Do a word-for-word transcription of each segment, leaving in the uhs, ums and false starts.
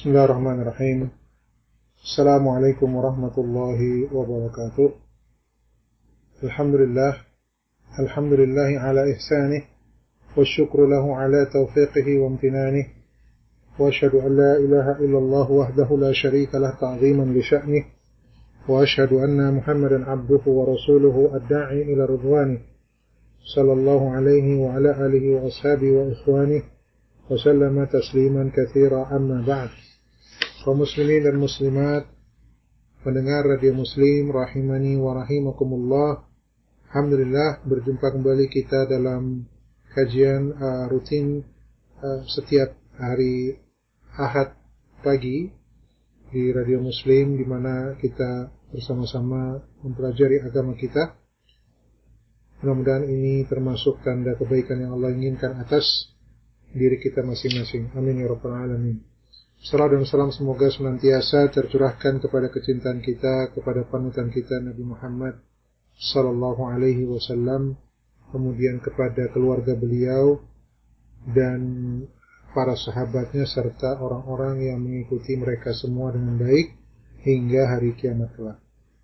Bismillahirrahmanirrahim. Assalamualaikum warahmatullahi wabarakatuh. Alhamdulillah. Alhamdulillahi ala ihsanih. Wasyukru lahu ala taufiqihi wa amtinanih. Wa ashhadu an la ilaha illallah wahdahu la syarika lah ta'ziman li sya'nih. Wa ashhadu anna Muhammadan abduhu wa rasuluhu ad-da'i ila ridwanih. Sallallahu alaihi wa ala alihi wa ashabihi wa ikhwanih. Wa sallama tasliman katsira amma ba'd. Kaum muslimin dan muslimat, pendengar radio Muslim rahimani wa rahimakumullah. Alhamdulillah, berjumpa kembali kita dalam kajian uh, rutin uh, setiap hari Ahad pagi di radio Muslim, di mana kita bersama-sama mempelajari agama kita. Mudah-mudahan ini termasuk tanda kebaikan yang Allah inginkan atas diri kita masing-masing. Amin ya rabbal alamin. Salam dan salam semoga senantiasa tercurahkan kepada kecintaan kita, kepada panutan kita Nabi Muhammad sallallahu alaihi wasallam, kemudian kepada keluarga beliau dan para sahabatnya serta orang-orang yang mengikuti mereka semua dengan baik hingga hari kiamat kelak.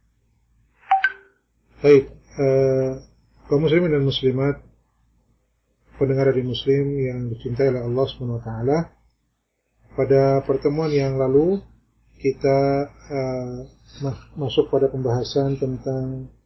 Baik, uh, kaum muslimin dan muslimat, pendengar di Muslim yang dicintai oleh Allah Subhanahu wa taala. Pada pertemuan yang lalu kita uh, masuk pada pembahasan tentang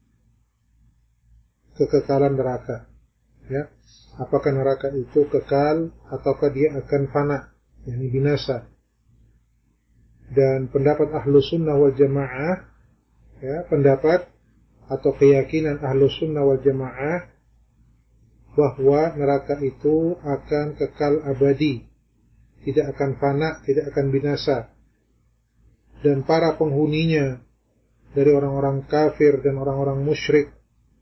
kekekalan neraka. Ya, apakah neraka itu kekal ataukah dia akan fana, yakni binasa? Dan pendapat Ahlus Sunnah wal Jamaah, ya, pendapat atau keyakinan Ahlus Sunnah wal Jamaah bahwa neraka itu akan kekal abadi, tidak akan fana, tidak akan binasa. Dan para penghuninya dari orang-orang kafir dan orang-orang musyrik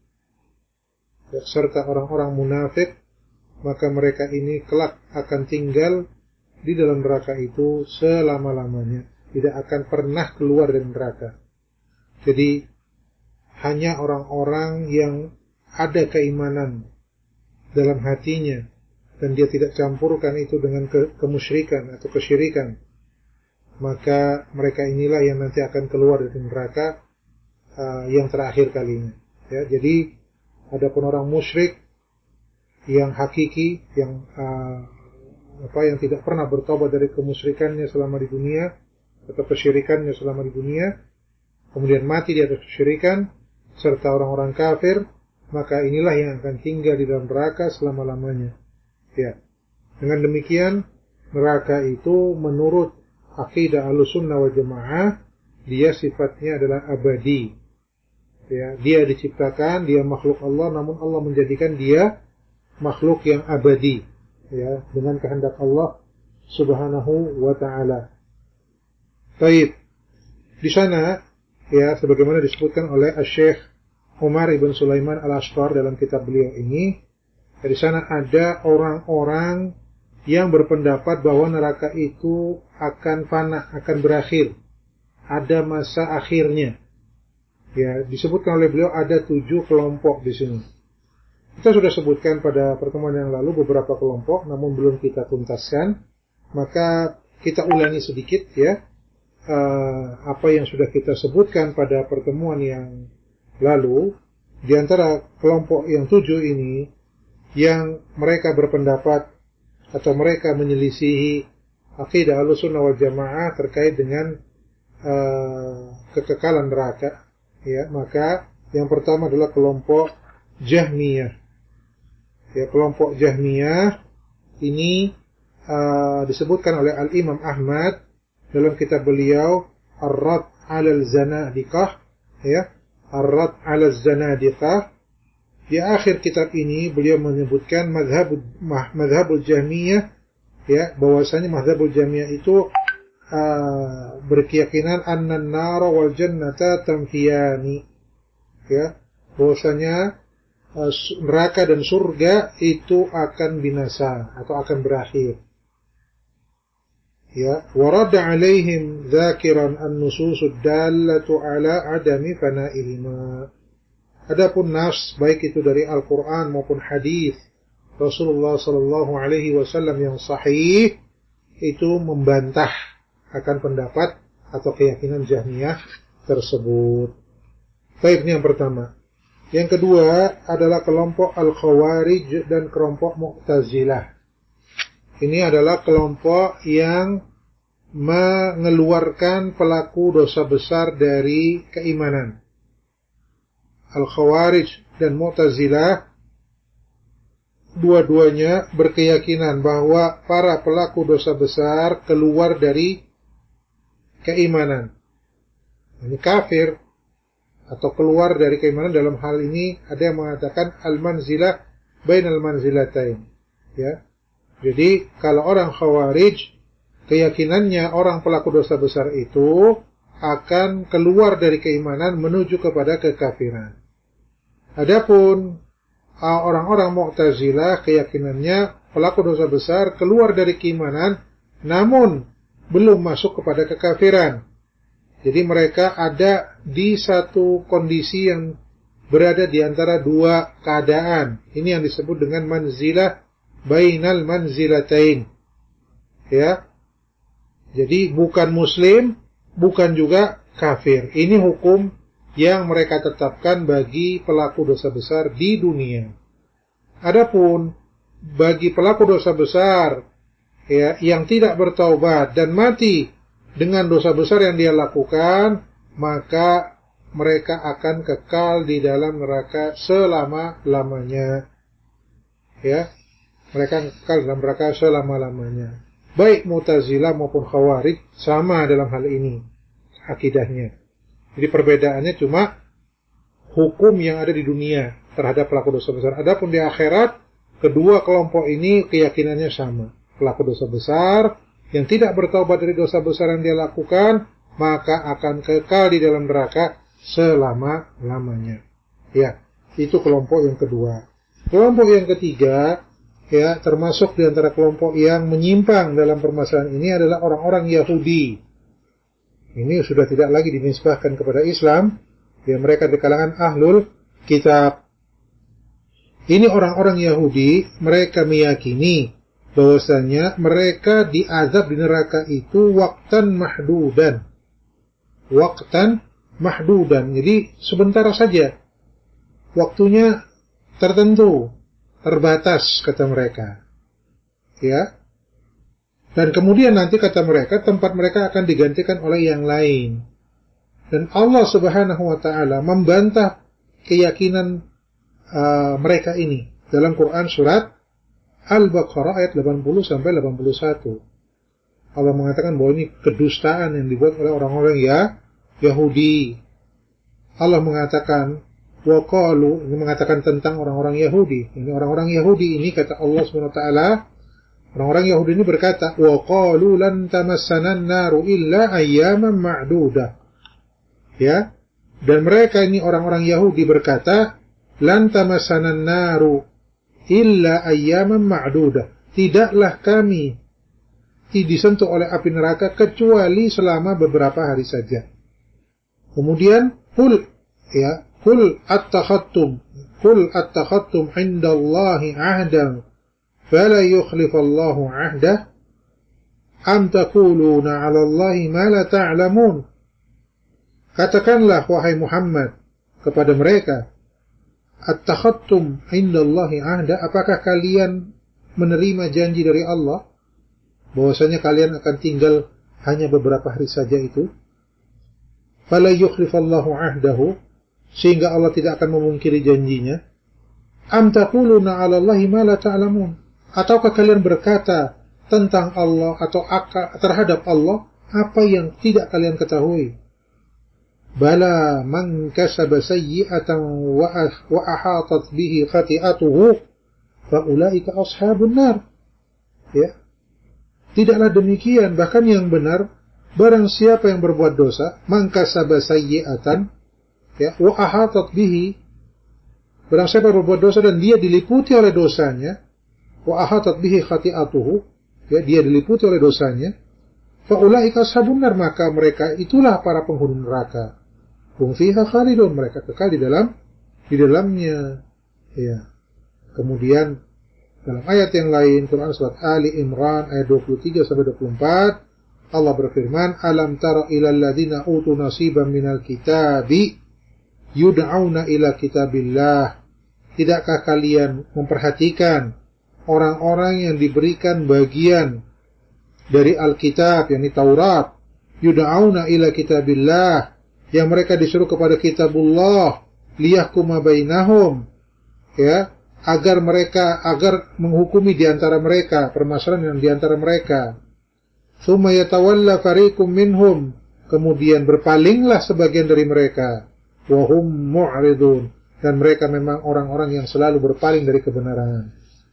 serta orang-orang munafik, maka mereka ini kelak akan tinggal di dalam neraka itu selama-lamanya, tidak akan pernah keluar dari neraka. Jadi hanya orang-orang yang ada keimanan dalam hatinya dan dia tidak campurkan itu dengan ke- kemusyrikan atau kesyirikan, maka mereka inilah yang nanti akan keluar dari neraka uh, yang terakhir kalinya. Ya, jadi adapun orang musyrik yang hakiki, yang uh, apa yang tidak pernah bertobat dari kemusyrikannya selama di dunia atau kesyirikannya selama di dunia, kemudian mati di atas kesyirikan, serta orang-orang kafir, maka inilah yang akan tinggal di dalam neraka selama-lamanya. Ya. Dengan demikian, neraka itu menurut akidah Ahlussunnah wal Jamaah, dia sifatnya adalah abadi. Ya, dia diciptakan, dia makhluk Allah, namun Allah menjadikan dia makhluk yang abadi. Ya, dengan kehendak Allah Subhanahu wa taala. Baik. Di sana, ya, sebagaimana disebutkan oleh Asy-Syaikh Umar ibn Sulaiman Al-Ashqar dalam kitab beliau ini, di sana ada orang-orang yang berpendapat bahwa neraka itu akan fana, akan berakhir. Ada masa akhirnya. Ya, disebutkan oleh beliau ada tujuh kelompok di sini. Kita sudah sebutkan pada pertemuan yang lalu beberapa kelompok, namun belum kita tuntaskan. Maka kita ulangi sedikit, ya, uh, apa yang sudah kita sebutkan pada pertemuan yang lalu. Di antara kelompok yang tujuh ini, yang mereka berpendapat atau mereka menyelisihi akidah Ahlussunnah wal Jamaah terkait dengan uh, kekekalan neraka, ya, maka yang pertama adalah kelompok Jahmiyah. Ya, kelompok Jahmiyah ini uh, disebutkan oleh Al-Imam Ahmad dalam kitab beliau Ar-Rad 'alal Zanadiqah, ya, Ar-Rad 'alal Zanadiqah. Di akhir kitab ini beliau menyebutkan mazhabul mazhabul Jahmiyah, ya, bahwasanya mazhabul Jahmiyah itu uh, berkeyakinan annan nara wal jannata tanfiyani, ya, bahwasanya uh, neraka dan surga itu akan binasa atau akan berakhir. Ya, warada 'alaihim dzakiran an-nususud dallatu 'ala 'adami fana'ihima. Adapun nas, baik itu dari Al-Quran maupun hadis Rasulullah sallallahu alaihi wasallam yang sahih, itu membantah akan pendapat atau keyakinan Jahmiyah tersebut. Baik, ini yang pertama. Yang kedua adalah kelompok Al-Khawarij dan kelompok Mu'tazilah. Ini adalah kelompok yang mengeluarkan pelaku dosa besar dari keimanan. Al-Khawarij dan Mu'tazilah dua-duanya berkeyakinan bahwa para pelaku dosa besar keluar dari keimanan. Ini kafir atau keluar dari keimanan. Dalam hal ini ada yang mengatakan al-manzilah bainal manzilatain. Ya. Jadi kalau orang Khawarij, keyakinannya orang pelaku dosa besar itu akan keluar dari keimanan menuju kepada kekafiran. Adapun orang-orang Mu'tazilah, keyakinannya pelaku dosa besar keluar dari keimanan namun belum masuk kepada kekafiran. Jadi mereka ada di satu kondisi yang berada di antara dua keadaan. Ini yang disebut dengan manzilah bainal manzilatain. Ya. Jadi bukan muslim, bukan juga kafir. Ini hukum yang mereka tetapkan bagi pelaku dosa besar di dunia. Adapun bagi pelaku dosa besar ya, yang tidak bertaubat dan mati dengan dosa besar yang dia lakukan, maka mereka akan kekal di dalam neraka selama-lamanya. Ya, mereka kekal dalam neraka selama-lamanya. Baik Mu'tazilah maupun Khawarij sama dalam hal ini akidahnya. Jadi perbedaannya cuma hukum yang ada di dunia terhadap pelaku dosa besar. Adapun di akhirat, kedua kelompok ini keyakinannya sama. Pelaku dosa besar yang tidak bertaubat dari dosa besar yang dia lakukan, maka akan kekal di dalam neraka selama-lamanya. Ya, itu kelompok yang kedua. Kelompok yang ketiga, ya, termasuk di antara kelompok yang menyimpang dalam permasalahan ini adalah orang-orang Yahudi. Ini sudah tidak lagi dinisbahkan kepada Islam, ya, mereka di kalangan ahlul kitab. Ini orang-orang Yahudi, mereka meyakini bahwasanya mereka diazab di neraka itu waktan mahdudan. Waktan mahdudan. Jadi sebentar saja. Waktunya tertentu, terbatas kata mereka. Ya. Dan kemudian nanti kata mereka tempat mereka akan digantikan oleh yang lain. Dan Allah Subhanahu wa taala membantah keyakinan uh, mereka ini dalam Quran surat Al-Baqarah ayat delapan puluh sampai delapan puluh satu. Allah mengatakan bahwa ini kedustaan yang dibuat oleh orang-orang ya Yahudi. Allah mengatakan wa qalu, ini mengatakan tentang orang-orang Yahudi. Ini orang-orang Yahudi ini kata Allah Subhanahu wa taala, orang-orang Yahudi ini berkata wa qalu lan tamassana an-naru illa ayyaman ma'dudah. Ya. Dan mereka ini orang-orang Yahudi berkata lan tamassana an-naru illa ayyaman ma'dudah. Tidaklah kami disentuh oleh api neraka kecuali selama beberapa hari saja. Kemudian qul ya, qul attakhattum qul attakhattum 'indallahi 'ahdan fala yukhlifallahu 'ahdah am taquluna 'ala Allahi ma la ta'lamun. Katakanlah wahai Muhammad kepada mereka, attakhattum 'indallahi 'ahda, apakah kalian menerima janji dari Allah bahwasanya kalian akan tinggal hanya beberapa hari saja itu? Fala yukhlifallahu 'ahdahu, sehingga Allah tidak akan memungkiri janjinya. Am taquluna 'ala Allahi ma la ta'lamun, ataukah kalian berkata tentang Allah atau terhadap Allah apa yang tidak kalian ketahui? Bala man kasaba sayyi'atan wa ahatat bihi khati'atuhu fa ulaika ashabun nar. Ya. Tidaklah demikian, bahkan yang benar, barang siapa yang berbuat dosa, man kasaba sayyi'atan ya wa ahatat bihi, barang siapa berbuat dosa dan dia diliputi oleh dosanya, wa ahatat bihi khati'atuhu, ya, dia diliputi oleh dosanya, fa ulaika ashabun nar, maka mereka itulah para penghuni neraka. Hum fiha khalidun, mereka kekal di dalam di dalamnya. Ya. Kemudian dalam ayat yang lain Quran surat Ali Imran ayat dua puluh tiga sampai dua puluh empat, Allah berfirman, "Alam tara ilal ladzina utu nasiban minal kitabi yud'auna ila kitabillah." Tidakkah kalian memperhatikan orang-orang yang diberikan bagian dari Alkitab, yakni Taurat, yud'auna ila kitabillah, yang mereka disuruh kepada kitabullah, liyahkuma bainahum, ya, agar mereka agar menghukumi di antara mereka permasalahan yang di antara mereka. Tsumma yatawalla fariqum minhum, kemudian berpalinglah sebagian dari mereka, wa hum mu'ridun, dan mereka memang orang-orang yang selalu berpaling dari kebenaran.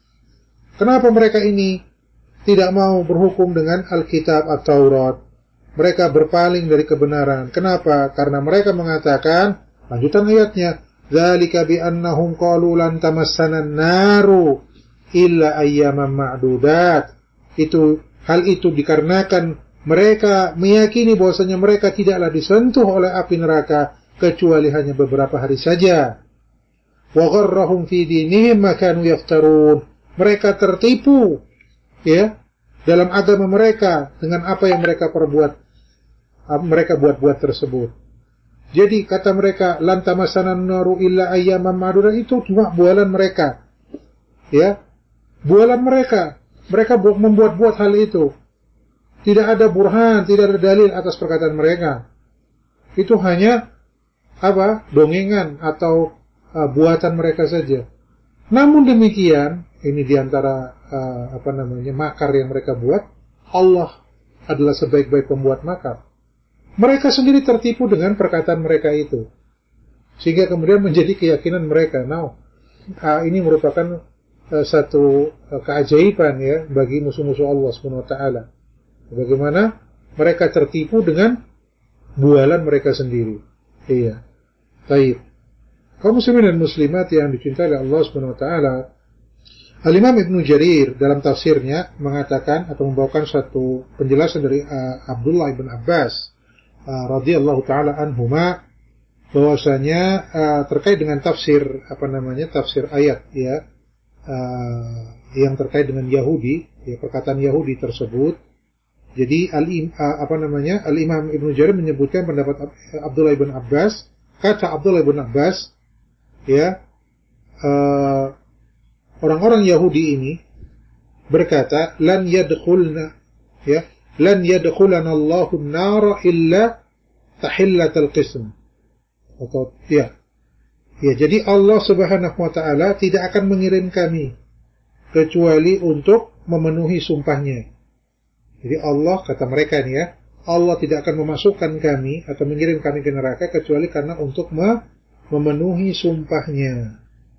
Kenapa mereka ini tidak mau berhukum dengan Alkitab atau Taurat? Mereka berpaling dari kebenaran. Kenapa? Karena mereka mengatakan, lanjutan ayatnya, dzalika bi annahum qalu lan tamassana an-naru illa ayyaman ma'dudat. Itu hal itu dikarenakan mereka meyakini bahwasanya mereka tidaklah disentuh oleh api neraka kecuali hanya beberapa hari saja. Wa gharrahum fi dinihim ma kanu yaftarun. Mereka tertipu, ya, dalam agama mereka dengan apa yang mereka perbuat, mereka buat-buat tersebut. Jadi kata mereka, lan tamassana an-naru illa ayyaman ma'dudat, itu cuma bualan mereka. Ya. Bualan mereka. Mereka membuat-buat hal itu. Tidak ada burhan, tidak ada dalil atas perkataan mereka. Itu hanya apa? Dongengan atau uh, buatan mereka saja. Namun demikian, ini diantara uh, apa namanya makar yang mereka buat. Allah adalah sebaik-baik pembuat makar. Mereka sendiri tertipu dengan perkataan mereka itu, sehingga kemudian menjadi keyakinan mereka. Nah, uh, ini merupakan uh, satu uh, keajaiban ya bagi musuh-musuh Allah subhanahu wa taala. Bagaimana mereka tertipu dengan bualan mereka sendiri. Iya. Baik. Kaum muslimin dan muslimat yang dicintai oleh Allah subhanahu wa taala, Al-Imam Ibnu Jarir dalam tafsirnya mengatakan atau membawakan satu penjelasan dari uh, Abdullah ibn Abbas uh, radhiyallahu taala anhuma, bahwasanya uh, terkait dengan tafsir apa namanya tafsir ayat ya uh, yang terkait dengan Yahudi, ya, perkataan Yahudi tersebut. Jadi al uh, apa namanya Al-Imam Ibnu Jarir menyebutkan pendapat Abdullah ibn Abbas. Kata Abdullah ibn Abbas, ya, uh, orang-orang Yahudi ini berkata, lan yadkhulna, ya, lan yadkhulana Allahu an-nar illa tahillatal qism. Atau ya. Ya, jadi Allah Subhanahu wa taala tidak akan mengirim kami kecuali untuk memenuhi sumpahnya. Jadi Allah, kata mereka ini ya, Allah tidak akan memasukkan kami atau mengirim kami ke neraka kecuali karena untuk memenuhi sumpahnya.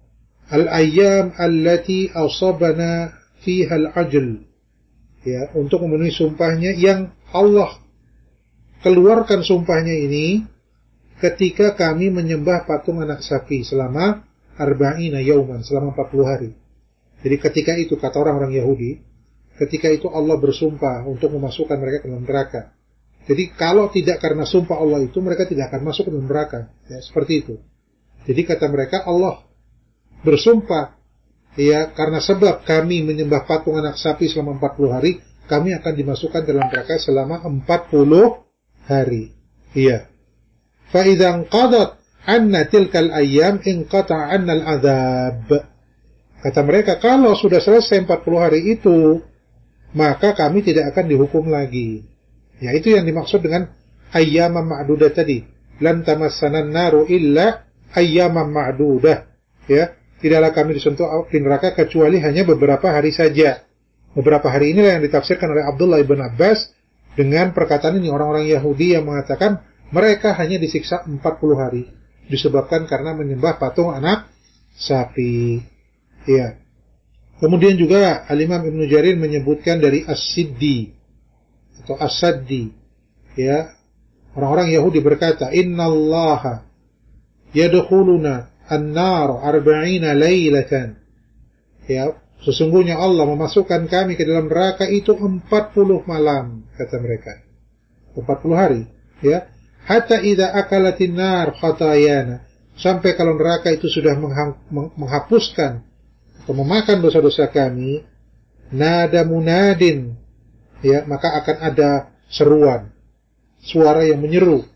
Al-ayyam allati asabana fiha al-ajl. Ya, untuk memenuhi sumpahnya yang Allah keluarkan sumpahnya ini ketika kami menyembah patung anak sapi selama arba'ina yauman, selama empat puluh hari. Jadi ketika itu, kata orang-orang Yahudi, ketika itu Allah bersumpah untuk memasukkan mereka ke dalam neraka. Jadi kalau tidak karena sumpah Allah itu, mereka tidak akan masuk ke dalam neraka. Ya, seperti itu. Jadi kata mereka, Allah bersumpah, ya, karena sebab kami menyembah patung anak sapi selama empat puluh hari, kami akan dimasukkan dalam neraka selama empat puluh hari. Iya. Fa idzan qadat anna tilkal ayyam inqata 'anna al-'adzab. Kata mereka, kalau sudah selesai empat puluh hari itu, maka kami tidak akan dihukum lagi. Ya, itu yang dimaksud dengan ayyaman ma'dudah tadi. Lan tamassana an-naru illa ayyaman ma'dudah. Ya, tidaklah kami disentuh api neraka kecuali hanya beberapa hari saja. Beberapa hari inilah yang ditafsirkan oleh Abdullah ibn Abbas dengan perkataan ini orang-orang Yahudi yang mengatakan mereka hanya disiksa empat puluh hari disebabkan karena menyembah patung anak sapi. Ya. Kemudian juga Al-Imam Ibnu Jarir menyebutkan dari As-Siddi atau As-Saddi, ya, orang-orang Yahudi berkata, innallaha yadkhuluna an-nar arba'ina lailatan. Ya, sesungguhnya Allah memasukkan kami ke dalam neraka itu empat puluh malam, kata mereka. empat puluh hari, ya. Hatta idza akalatin nar khatayana, sampai kalau neraka itu sudah menghapuskan atau memakan dosa-dosa kami, nada munadin, ya, maka akan ada seruan, suara yang menyeru.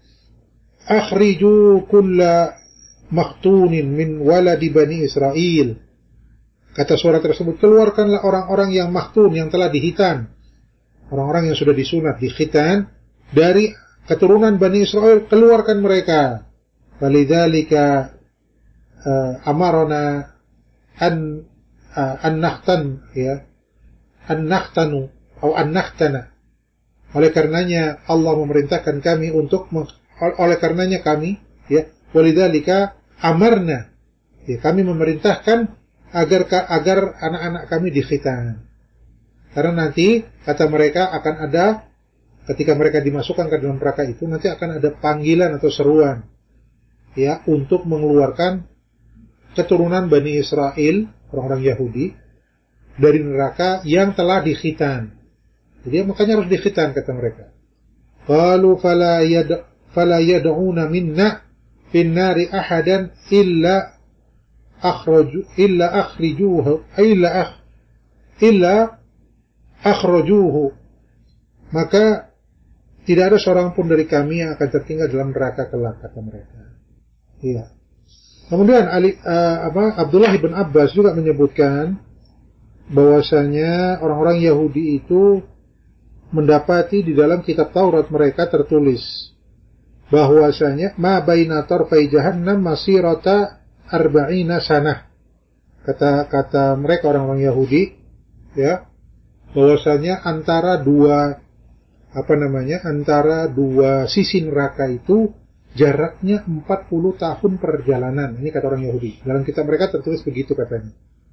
Akhriju kulla maktunin min waladi Bani Israel. Kata suara tersebut, keluarkanlah orang-orang yang maktun, yang telah dihitan. Orang-orang yang sudah disunat, dikhitan, dari keturunan Bani Israel, keluarkan mereka. Walidzalika uh, amarona an uh, an-nakhtan, ya, an-nakhtanu atau an-nakhtana. Oleh karenanya Allah memerintahkan kami untuk oleh karenanya kami, ya, walidzalika amarna, ya, kami memerintahkan agar agar anak-anak kami dikhitan. Karena nanti kata mereka akan ada, ketika mereka dimasukkan ke dalam neraka itu, nanti akan ada panggilan atau seruan, ya, untuk mengeluarkan keturunan Bani Israel, orang-orang Yahudi, dari neraka yang telah dikhitan. Jadi makanya harus dikhitan, kata mereka. Qalu fala yad fala yad'una minna fin nari ahadan illa akhraju illa akhrijuhu illa akh illa akhrajuhu. Maka tidak ada seorang pun dari kami yang akan tertinggal dalam neraka kelak, kata mereka. Iya. Kemudian Ali, uh, apa, Abdullah bin Abbas juga menyebutkan bahwasanya orang-orang Yahudi itu mendapati di dalam kitab Taurat mereka tertulis bahwasanya ma baina tarfai jahannam masirata arba'ina sanah. Kata-kata mereka orang-orang Yahudi, ya, bahwasanya antara dua apa namanya? antara dua sisi neraka itu jaraknya empat puluh tahun perjalanan. Ini kata orang Yahudi. Dalam kitab mereka tertulis begitu katanya.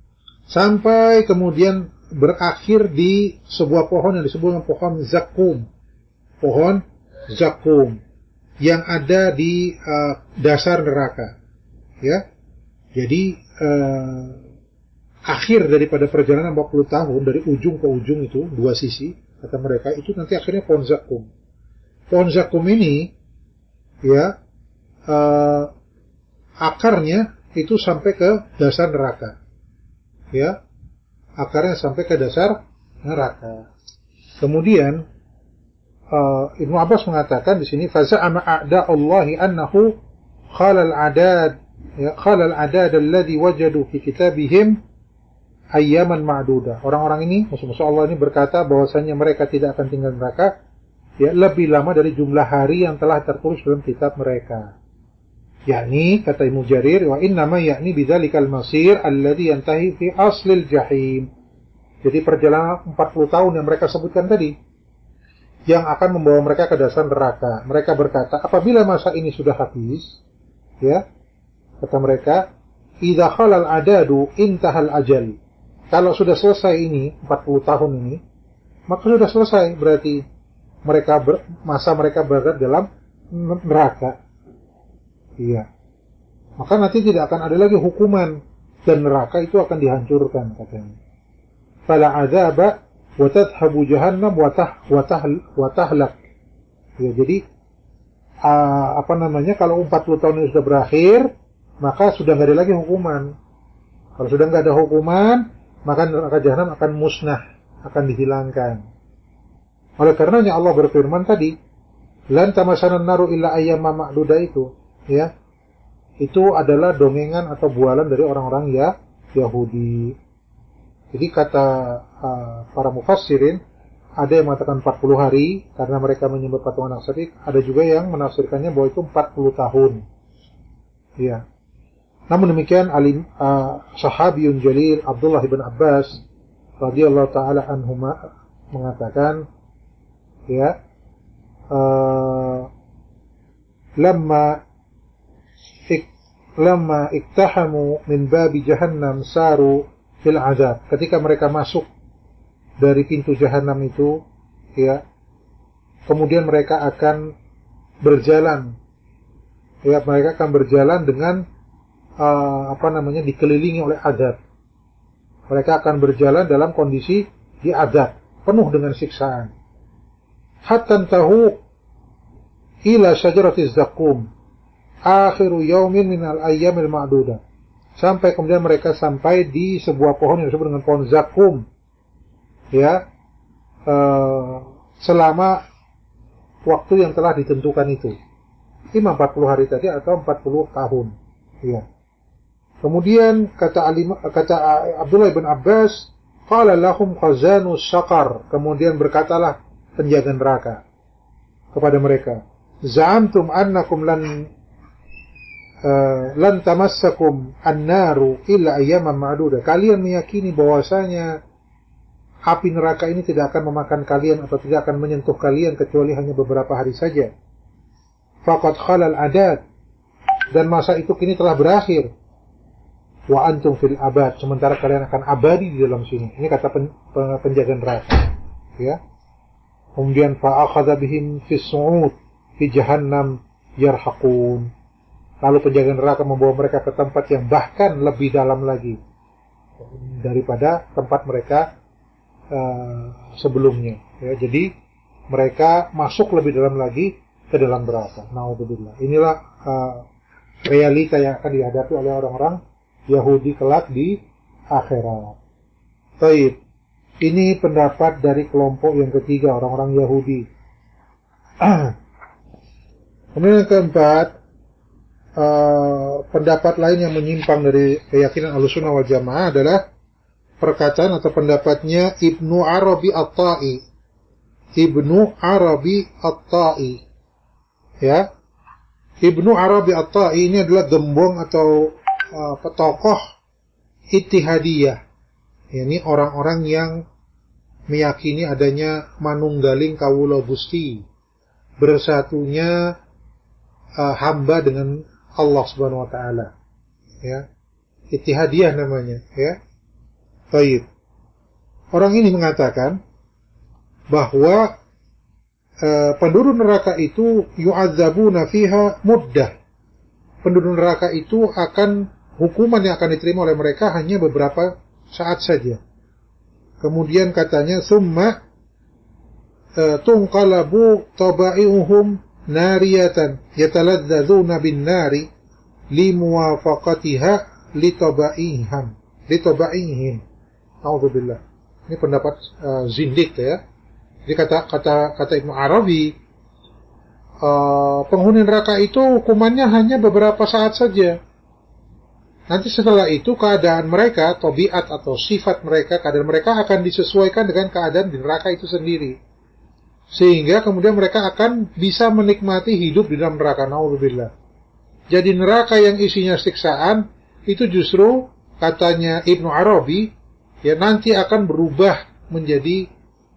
Sampai kemudian berakhir di sebuah pohon yang disebut dengan pohon zakum. Pohon zakum yang ada di uh, dasar neraka. Ya. Jadi uh, akhir daripada perjalanan empat puluh tahun dari ujung ke ujung itu, dua sisi, kata mereka, itu nanti akhirnya pohon zakum. Pohon zakum ini, ya, uh, akarnya itu sampai ke dasar neraka. Ya, akarnya sampai ke dasar neraka. Kemudian uh, Ibnu Abbas mengatakan di sini, faza'ama a'da Allahi annahu khalal adad, ya, khalal adad alladhi wajadu fi kitabihim ayyaman ma'dudah. Orang-orang ini, musuh-musuh Allah ini berkata bahwasanya mereka tidak akan tinggal neraka, ya, lebih lama dari jumlah hari yang telah tertulis dalam kitab mereka. Yakni, kata Ibnu Jarir, wa innama yakni bidzalikal masir alladhi yantahi fi aslil jahim. Jadi perjalanan empat puluh tahun yang mereka sebutkan tadi, yang akan membawa mereka ke dasar neraka. Mereka berkata, apabila masa ini sudah habis, ya, kata mereka, idza khalal adadu intahal ajal. Kalau sudah selesai ini, empat puluh tahun ini, maka sudah selesai, berarti mereka ber, masa mereka berada dalam neraka. Iya. Maka nanti tidak akan ada lagi hukuman dan neraka itu akan dihancurkan, katanya. Fala azaba wa tadhhabu jahannam wa tah wa tahl wa tahlak. Ya, jadi uh, apa namanya, kalau empat puluh tahun ini sudah berakhir, maka sudah enggak ada lagi hukuman. Kalau sudah enggak ada hukuman, maka neraka jahanam akan musnah, akan dihilangkan. Oleh karenanya Allah berfirman tadi, lan tamasanan naru illa ayyama ma'duda itu, ya, itu adalah dongengan atau bualan dari orang-orang ya Yahudi. Jadi kata uh, para mufassirin, ada yang mengatakan empat puluh hari karena mereka menyembah patung anak sapi, ada juga yang menafsirkannya bahwa itu empat puluh tahun. Ya. Namun demikian, alim uh, sahabiyun jalil Abdullah bin Abbas radhiyallahu taala anhuma mengatakan, ya, uh, lamma ik, lamma iktahamu min babi jahannam saru fil azab. Ketika mereka masuk dari pintu jahanam itu, ya, kemudian mereka akan berjalan, ya, mereka akan berjalan dengan uh, apa namanya, dikelilingi oleh azab. Mereka akan berjalan dalam kondisi diazab, penuh dengan siksaan. Hatta tahu ila syajaratil zakum akhiru yaumin minal ayyamil ma'dudah. Sampai kemudian mereka sampai di sebuah pohon yang disebut dengan pohon zakum, ya, uh, selama waktu yang telah ditentukan itu. Imam empat puluh hari tadi atau empat puluh tahun. Ya. Kemudian kata Alim, kata Abdullah bin Abbas, qala lahum khazanu syaqar. Kemudian berkatalah penjaga neraka kepada mereka, za'amtum annakum lan uh, lan tamassakum an-naru illa ayyaman ma'dudah. Kalian meyakini bahwasanya api neraka ini tidak akan memakan kalian atau tidak akan menyentuh kalian kecuali hanya beberapa hari saja. Faqad khalal adat, dan masa itu kini telah berakhir. Wa antum fil abad, sementara kalian akan abadi di dalam sini. Ini kata pen, pen, penjaga neraka. Ya. Kemudian fa akhadha bihim fis su'ud fi jahannam yarhaqun. Lalu penjaga neraka membawa mereka ke tempat yang bahkan lebih dalam lagi daripada tempat mereka uh, sebelumnya. Ya, jadi mereka masuk lebih dalam lagi ke dalam neraka. Na'udzubillah. Inilah uh, realita yang akan dihadapi oleh orang-orang Yahudi kelak di akhirat. Baik. Ini pendapat dari kelompok yang ketiga, orang-orang Yahudi. Kemudian yang keempat, uh, pendapat lain yang menyimpang dari keyakinan Ahlussunnah wal Jamaah adalah perkataan atau pendapatnya Ibnu Arabi At-Ta'i. Ibnu Arabi At-Ta'i. Ya, Ibnu Arabi At-Ta'i ini adalah gembong atau uh, tokoh Ittihadiyah. Ini orang-orang yang meyakini adanya manunggaling kawula Gusti, bersatunya uh, hamba dengan Allah Subhanahu wa taala. Ya. Ittihadiyah namanya, ya. Baik. Orang ini mengatakan bahwa Uh, penduduk neraka itu yu'adzabuna fiha muddah. Penduduk neraka itu akan hukuman yang akan diterima oleh mereka hanya beberapa saat saja. Kemudian katanya summa uh, tunqalabu taba'iuhum nariyatan yataladzadzuna bin nari limuwafaqatiha litaba'ihim litaba'ihim. A'udzubillah. Ini pendapat uh, zindik ya. Jadi kata kata kata Ibnu Arabi, uh, penghuni neraka itu hukumannya hanya beberapa saat saja. Nanti setelah itu keadaan mereka, tabiat atau sifat mereka, keadaan mereka akan disesuaikan dengan keadaan di neraka itu sendiri. Sehingga kemudian mereka akan bisa menikmati hidup di dalam neraka. Na'udzubillah. Jadi neraka yang isinya siksaan itu justru katanya Ibnu Arabi ya nanti akan berubah menjadi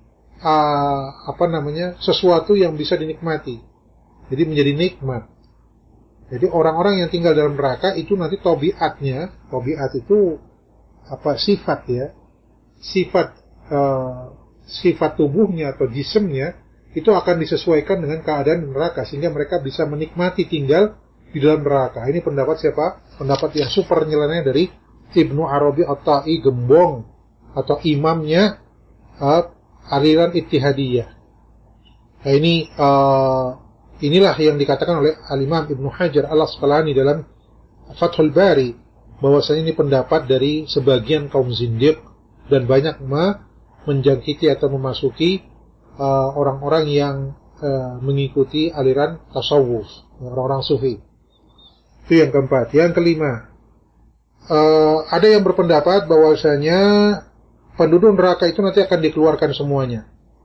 Uh, apa namanya sesuatu yang bisa dinikmati, jadi menjadi nikmat. Jadi orang-orang yang tinggal dalam neraka itu nanti tabiatnya, tabiat itu apa sifat ya, sifat uh, sifat tubuhnya atau jisimnya itu akan disesuaikan dengan keadaan neraka sehingga mereka bisa menikmati tinggal di dalam neraka. Ini pendapat siapa? Pendapat yang super nyeleneh dari Ibnu Arabi At-Ta'i, gembong atau imamnya uh, aliran Ittihadiyah. Nah ini uh, inilah yang dikatakan oleh Al-Imam Ibnu Hajar Al-Asqalani dalam Fathul Bari, bahwasanya ini pendapat dari sebagian kaum zindiq dan banyak menjangkiti atau memasuki uh, orang-orang yang uh, mengikuti aliran tasawuf, orang-orang sufi. Itu yang keempat. Yang kelima, uh, ada yang berpendapat bahwasanya penduduk neraka itu nanti akan dikeluarkan semuanya.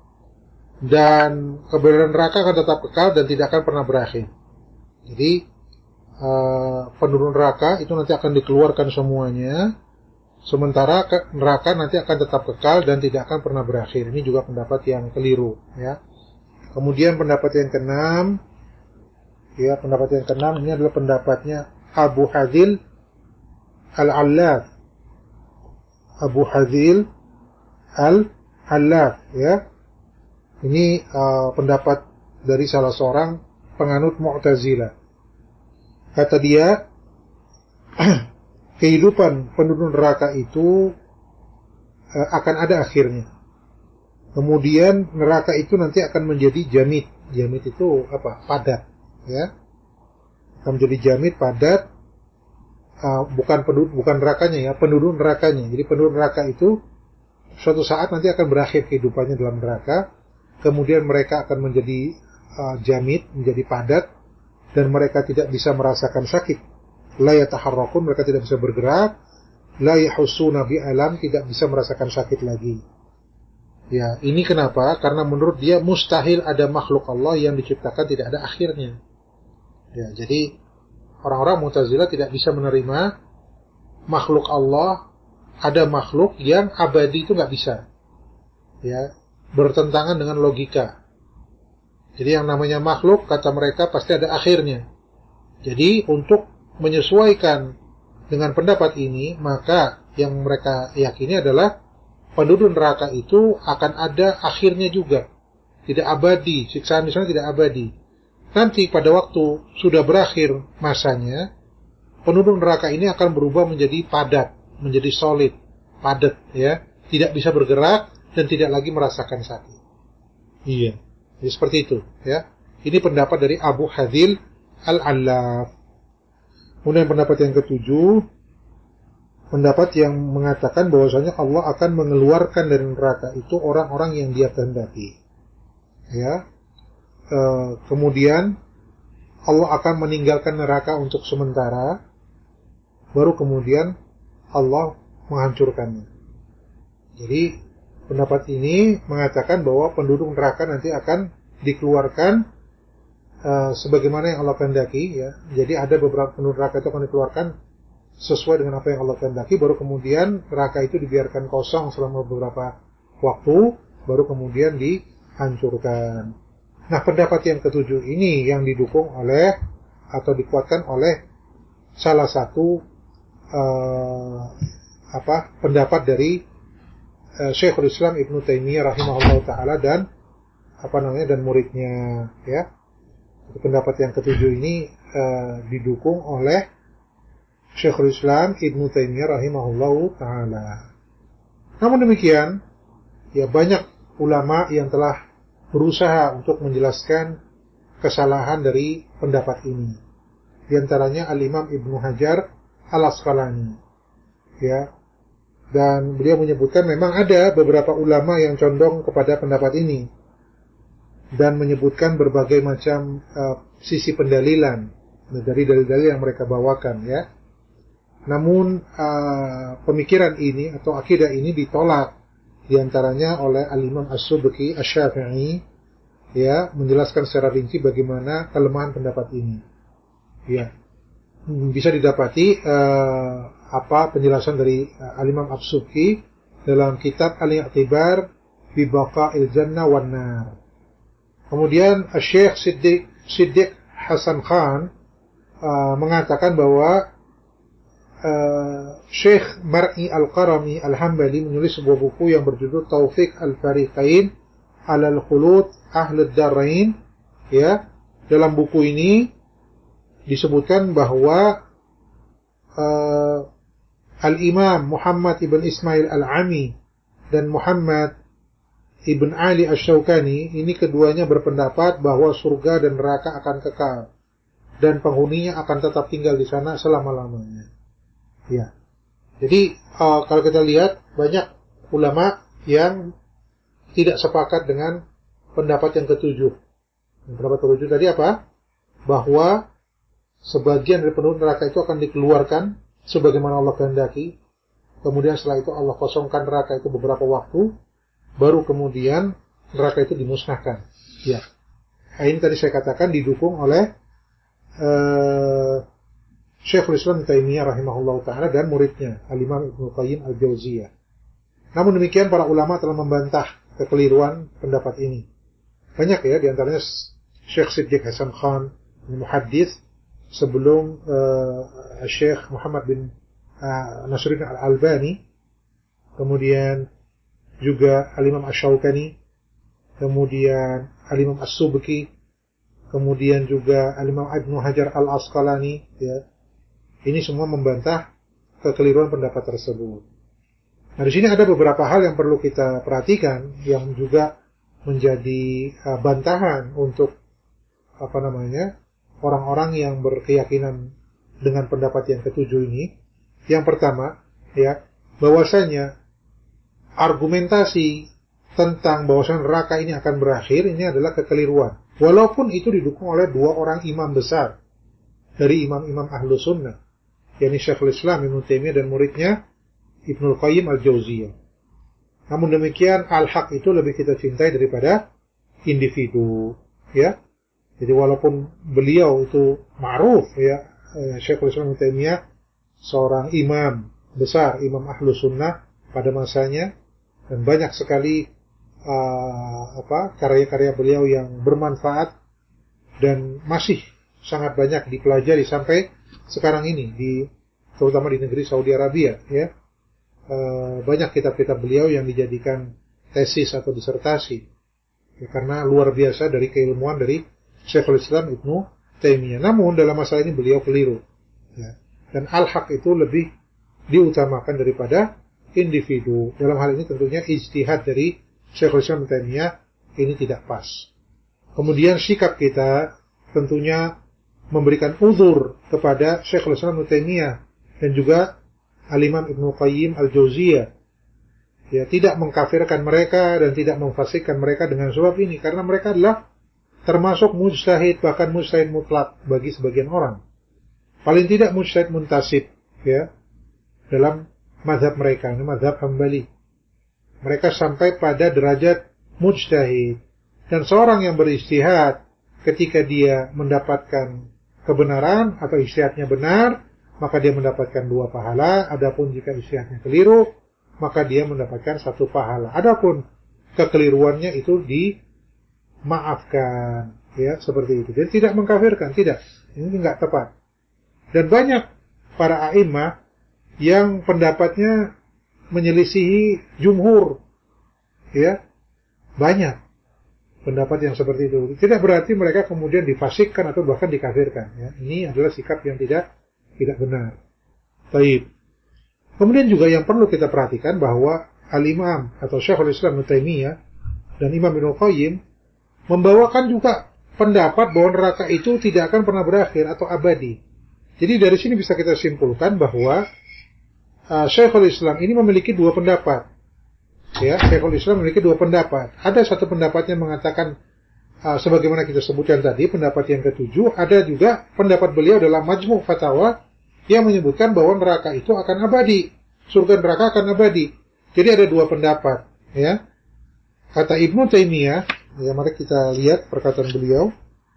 Dan keberadaan neraka akan tetap kekal dan tidak akan pernah berakhir. Jadi uh, penduduk neraka itu nanti akan dikeluarkan semuanya. Sementara neraka nanti akan tetap kekal dan tidak akan pernah berakhir. Ini juga pendapat yang keliru. Ya. Kemudian pendapat yang keenam, ya pendapat yang keenam ini adalah pendapatnya Abu Hadzil Al-Allaf. Abu Hadzil Al-Allaf, ya. Ini uh, pendapat dari salah seorang penganut Mu'tazilah. Kata dia, kehidupan penduduk neraka itu uh, akan ada akhirnya. Kemudian neraka itu nanti akan menjadi jamid. Jamid itu apa? Padat, ya. Akan menjadi jamid, padat. Uh, bukan penduduk, bukan nerakanya ya, penduduk nerakanya. Jadi penduduk neraka itu suatu saat nanti akan berakhir kehidupannya dalam neraka. Kemudian mereka akan menjadi uh, jamid, menjadi padat, dan mereka tidak bisa merasakan sakit. La yataharrakun, mereka tidak bisa bergerak. La yahussuna bi alam, tidak bisa merasakan sakit lagi. Ya, ini kenapa? Karena menurut dia mustahil ada makhluk Allah yang diciptakan tidak ada akhirnya. Ya, jadi orang-orang Mu'tazilah tidak bisa menerima makhluk Allah, ada makhluk yang abadi, itu nggak bisa. Ya, bertentangan dengan logika. Jadi yang namanya makhluk, kata mereka, pasti ada akhirnya. Jadi untuk menyesuaikan dengan pendapat ini, maka yang mereka yakini adalah penduduk neraka itu akan ada akhirnya juga. Tidak abadi, siksaan di sana tidak abadi. Nanti pada waktu sudah berakhir masanya, penduduk neraka ini akan berubah menjadi padat, menjadi solid, padat, ya, tidak bisa bergerak dan tidak lagi merasakan sakit. Iya, jadi seperti itu, ya. Ini pendapat dari Abu Hadil Al-Allaf. Kemudian pendapat yang ketujuh, pendapat yang mengatakan bahwasanya Allah akan mengeluarkan dari neraka itu orang-orang yang Dia kehendaki. Ya. E, kemudian Allah akan meninggalkan neraka untuk sementara, baru kemudian Allah menghancurkannya. Jadi pendapat ini mengatakan bahwa penduduk neraka nanti akan dikeluarkan Uh, sebagaimana yang Allah kehendaki, ya. Jadi ada beberapa penduduk neraka itu akan dikeluarkan sesuai dengan apa yang Allah kehendaki, baru kemudian neraka itu dibiarkan kosong selama beberapa waktu, baru kemudian dihancurkan. Nah, pendapat yang ketujuh ini yang didukung oleh atau dikuatkan oleh salah satu uh, apa pendapat dari uh, Syekhul Islam Ibnu Taimiyah rahimahullah taala dan apa namanya dan muridnya, ya. Pendapat yang ketujuh ini uh, didukung oleh Syekhul Islam Ibnu Taimiyah rahimahullahu taala. Namun demikian, ya banyak ulama yang telah berusaha untuk menjelaskan kesalahan dari pendapat ini. Di antaranya Al-Imam Ibnu Hajar Al-Asqalani. Ya. Dan beliau menyebutkan memang ada beberapa ulama yang condong kepada pendapat ini dan menyebutkan berbagai macam uh, sisi pendalilan dari dalil-dalil yang mereka bawakan, ya. Namun uh, pemikiran ini atau akidah ini ditolak diantaranya oleh Al-Imam As-Subki Asy-Syafi'i, ya, menjelaskan secara rinci bagaimana kelemahan pendapat ini. Ya, bisa didapati uh, apa penjelasan dari uh, Al-Imam As-Subki dalam kitab Al-I'tibar bi Baqa'il Jannah wan Nar. Kemudian Syekh Siddiq, Siddiq Hasan Khan uh, mengatakan bahwa uh, Syekh Mar'i Al-Qarami Al-Hambali menulis sebuah buku yang berjudul Taufiq Al-Fariqain Alal Khulud Ahlud Darrain, ya. Dalam buku ini disebutkan bahwa uh, Al-Imam Muhammad ibn Ismail Al-Ami dan Muhammad Ibn Ali Asy-Syaukani, ini keduanya berpendapat bahwa surga dan neraka akan kekal dan penghuninya akan tetap tinggal di sana selama-lamanya. Ya. Jadi uh, kalau kita lihat banyak ulama yang tidak sepakat dengan pendapat yang ketujuh. Pendapat ketujuh tadi apa? Bahwa sebagian dari penduduk neraka itu akan dikeluarkan sebagaimana Allah kehendaki. Kemudian setelah itu Allah kosongkan neraka itu beberapa waktu, baru kemudian neraka itu dimusnahkan. Ya. Nah, ini tadi saya katakan didukung oleh uh, Syekhul Islam Taimiyah rahimahullah ta'ala dan muridnya Al-Imam Ibnu Qayyim Al-Jauziyah. Namun demikian para ulama telah membantah kekeliruan pendapat ini. Banyak, ya, diantaranya Syekh Siddiq Hasan Khan, muhaddits, sebelum uh, Syekh Muhammad bin uh, Nasruddin Al-Albani, kemudian juga Al-Imam Asy-Syaukani, kemudian Al-Imam As-Subki, kemudian juga Al-Imam Ibnu Hajar Al-Asqalani, ya. Ini semua membantah kekeliruan pendapat tersebut. Nah, di sini ada beberapa hal yang perlu kita perhatikan yang juga menjadi uh, bantahan untuk apa namanya? orang-orang yang berkeyakinan dengan pendapat yang ketujuh ini. Yang pertama, ya, bahwasanya argumentasi tentang bahwasanya neraka ini akan berakhir ini adalah kekeliruan. walaupun itu didukung oleh dua orang imam besar dari imam-imam ahlu sunnah, yakni Syekhul Islam Ibnu Taimiyah dan muridnya Ibnul Qayyim Al-Jauziyah. Namun demikian, al-haq itu lebih kita cintai daripada individu, ya. Jadi walaupun beliau itu ma'ruf, ya, Syekhul Islam Ibnu Taimiyah seorang imam besar, imam ahlu sunnah pada masanya, dan banyak sekali uh, apa karya-karya beliau yang bermanfaat dan masih sangat banyak dipelajari sampai sekarang ini, di terutama di negeri Saudi Arabia, ya. Uh, banyak kitab-kitab beliau yang dijadikan tesis atau disertasi, ya, karena luar biasa dari keilmuan dari Syekhul Islam Ibnu Taimiyah. Namun dalam masalah ini beliau keliru, ya. Dan al-haq itu lebih diutamakan daripada individu. Dalam hal ini tentunya ijtihad dari Syekhul Islam Ibnu Taimiyah ini tidak pas. Kemudian sikap kita tentunya memberikan uzur kepada Syekhul Islam Ibnu Taimiyah dan juga Al-Imam Ibnu Qayyim Al-Jauziyah, ya, tidak mengkafirkan mereka dan tidak memfasikkan mereka dengan sebab ini, karena mereka adalah termasuk mujtahid, bahkan mujtahid mutlak bagi sebagian orang, paling tidak mujtahid muntasib, ya, dalam mazhab mereka, ini mazhab Hambali. Mereka sampai pada derajat mujtahid, dan seorang yang berijtihad ketika dia mendapatkan kebenaran atau ijtihadnya benar, maka dia mendapatkan dua pahala. Adapun jika ijtihadnya keliru, maka dia mendapatkan satu pahala. Adapun kekeliruannya itu dimaafkan, ya, seperti itu. Jadi tidak mengkafirkan, tidak. Ini enggak tepat. Dan banyak para a'imah yang pendapatnya menyelisihi jumhur, ya, banyak pendapat yang seperti itu. Tidak berarti mereka kemudian difasikkan atau bahkan dikafirkan, ya. Ini adalah sikap yang tidak tidak benar. Baik. Kemudian juga yang perlu kita perhatikan bahwa Al-Imam atau Syekhul Islam Ibnu Taimiyah dan Imam Ibnu Qayyim membawakan juga pendapat bahwa neraka itu tidak akan pernah berakhir atau abadi. Jadi dari sini bisa kita simpulkan bahwa uh, Syekhul Islam ini memiliki dua pendapat. Ya, Syekhul Islam memiliki dua pendapat. Ada satu pendapatnya mengatakan uh, sebagaimana kita sebutkan tadi, pendapat yang ketujuh. Ada juga pendapat beliau dalam Majmu' Fatawa yang menyebutkan bahwa neraka itu akan abadi, surga neraka akan abadi. Jadi ada dua pendapat, ya. Kata Ibnu Taimiyah, ya, mari kita lihat perkataan beliau.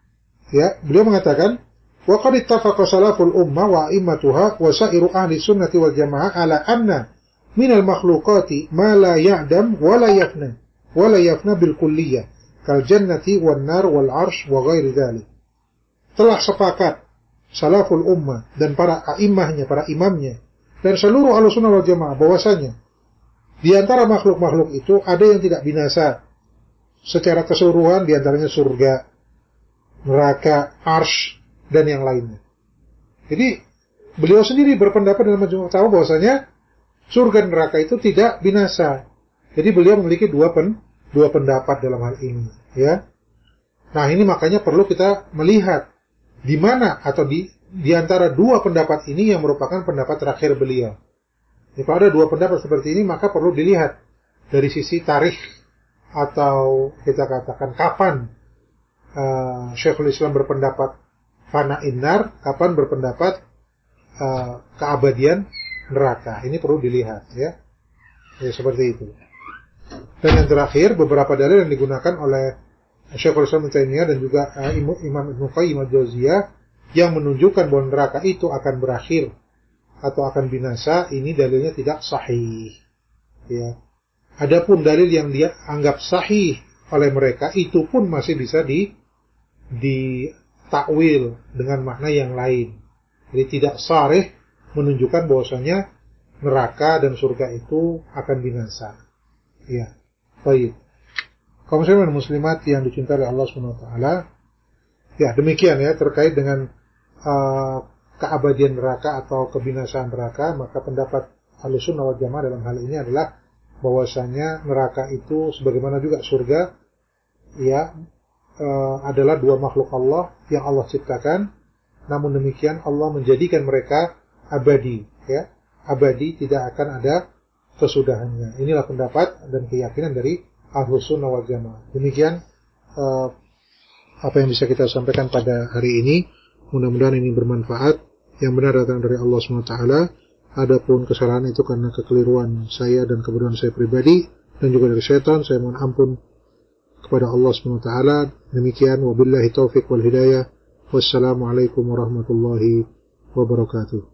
Ya, beliau mengatakan, wa qad ittafaqa salaful ummah wa a'immatuha wa sa'iru ahli sunnati wal jamaah ala anna minal makhluqati ma la ya'dam wa la yafna wa la yafna bil kulliyah kal jannati wan nar wal arsh wa ghairi dzalik. Telah sepakat salaful ummah dan para a'immahnya, para imamnya, dan seluruh ahlussunnah wal jamaah bahwasanya di antara makhluk-makhluk itu ada yang tidak binasa secara keseluruhan, di antaranya surga, neraka, arsy, dan yang lainnya. Jadi beliau sendiri berpendapat dalam Majmu' Fatawa bahwasanya surga dan neraka itu tidak binasa. Jadi beliau memiliki dua pen, dua pendapat dalam hal ini, ya. Nah, ini makanya perlu kita melihat di mana atau di di antara dua pendapat ini yang merupakan pendapat terakhir beliau. Jika ada dua pendapat seperti ini, maka perlu dilihat dari sisi tarikh atau kita katakan kapan uh, Syekhul Islam berpendapat fana innar, kapan berpendapat uh, keabadian neraka. Ini perlu dilihat, ya. Ya, seperti itu. Dan yang terakhir, beberapa dalil yang digunakan oleh Syekhul Islam Ibnu Taimiyah dan juga uh, Imam Ibnu Qayyim Al-Jauziyah yang menunjukkan bahwa neraka itu akan berakhir atau akan binasa, ini dalilnya tidak sahih, ya. Adapun dalil yang dia anggap sahih oleh mereka itu pun masih bisa di ditakwil dengan makna yang lain. Jadi tidak sharih menunjukkan bahwasanya neraka dan surga itu akan binasa. Ya. Baik. Kaum muslimin dan muslimat yang dicintai oleh Allah Subhanahu wa taala, ya, demikian ya terkait dengan uh, keabadian neraka atau kebinasaan neraka. Maka pendapat Ahlussunnah wal Jamaah dalam hal ini adalah bahwasanya neraka itu sebagaimana juga surga, ya, uh, adalah dua makhluk Allah yang Allah ciptakan. Namun demikian Allah menjadikan mereka abadi, ya, abadi, tidak akan ada kesudahannya. Inilah pendapat dan keyakinan dari Ahlussunnah wal Jamaah. Demikian uh, apa yang bisa kita sampaikan pada hari ini. Mudah-mudahan ini bermanfaat. Yang benar datang dari Allah subhanahu wa taala. Adapun kesalahan itu karena kekeliruan saya dan kebodohan saya pribadi dan juga dari syaitan, saya mohon ampun kepada Allah subhanahu wa taala. Demikian, wabillahi taufiq wal hidayah. Wassalamualaikum warahmatullahi wabarakatuh.